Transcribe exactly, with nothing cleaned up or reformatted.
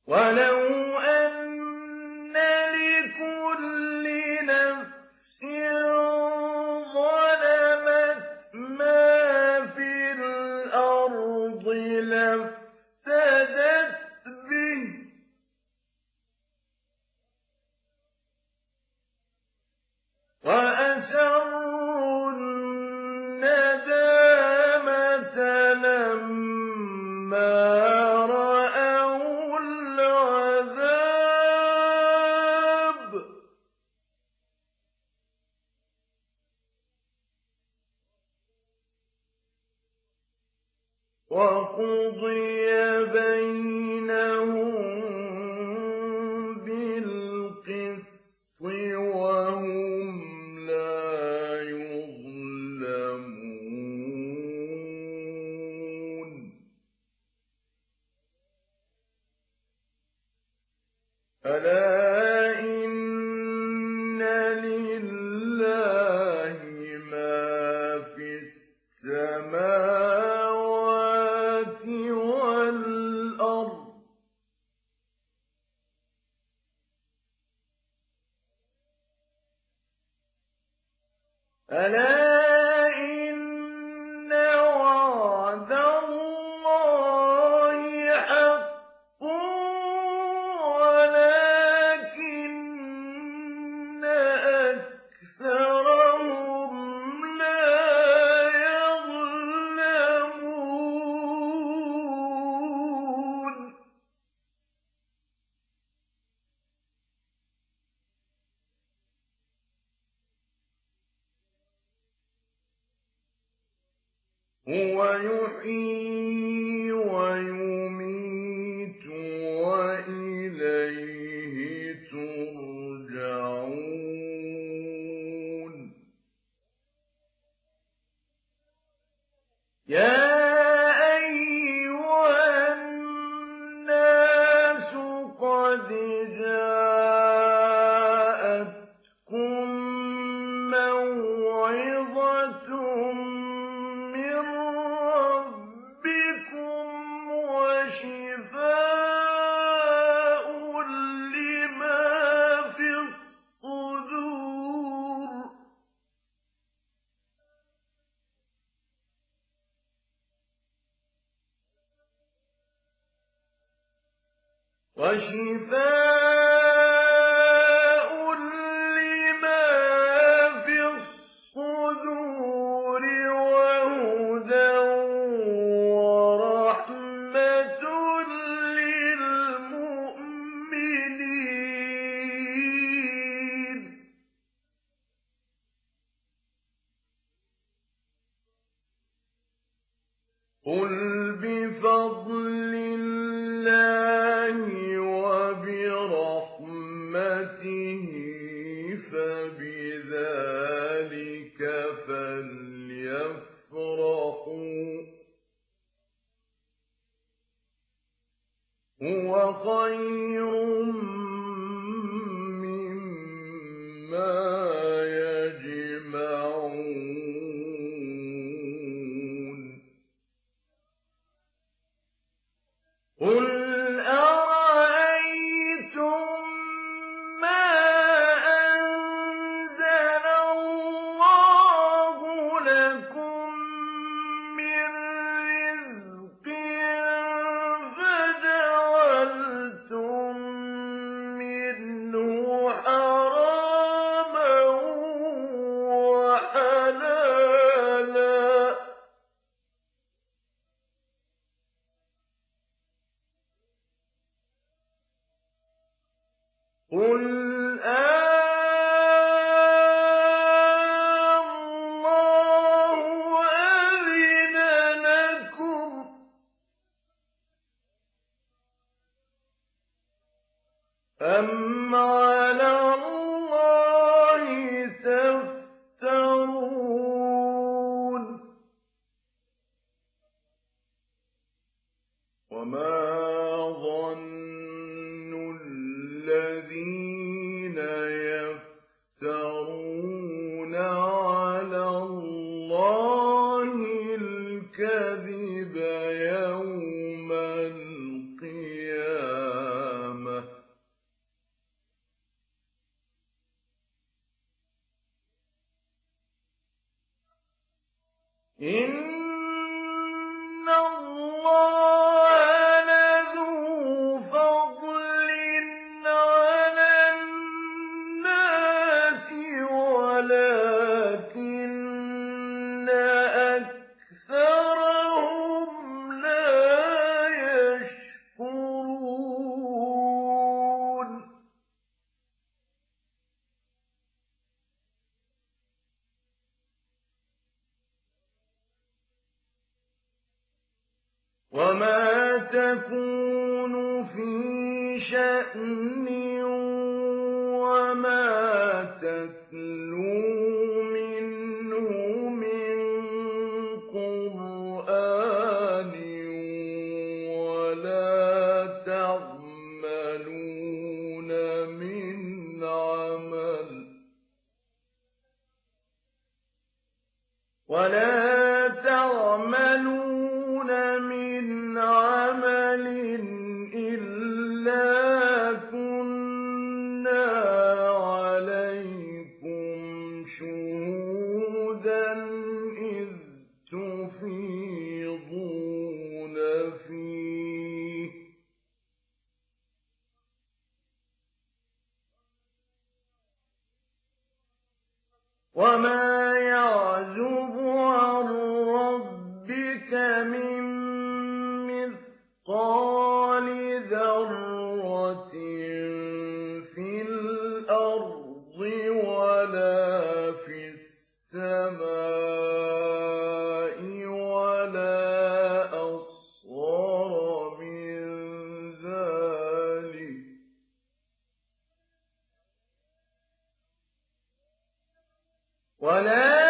ولو أن لكل نفس ظلمت ما في الأرض لافتدت به وأسروا الندامة لما رأوا العذاب وقضي بينهم بالقسط وهم لا يظلمون ألا إن لله ما في السماوات والأرض ألا إن وعد الله حق ولكن أكثرهم لا يظلمون هو يحيي ويميت وإليه ترجعون يا أيها الناس قد جاءتكم موعظة من ربكم وشفاء لما في الصدور وشفاء لما في الصدور وهدى ورحمة للمؤمنين قل بفضل الله وبرحمته فبذلك فليفرحوا هو خير مما يجمعون قل أرأيتم ما أنزل الله لكم من رزق فجعلتم منه حراما وحلالا قل الله أذن لكم أم على الله تفترون وما ظن الذين يفترون على الله الكذب يوم القيامة وما تكون في شأن وما تتلو منه من قرآن ولا تعملون من عمل ولا تعملون من عمل إلا كنا عليكم شهودا إذ تفيضون فيه وما يعزب عن ربك من مثقال ذرة في الأرض ولا في السماء ولا أصغر من ذلك ولا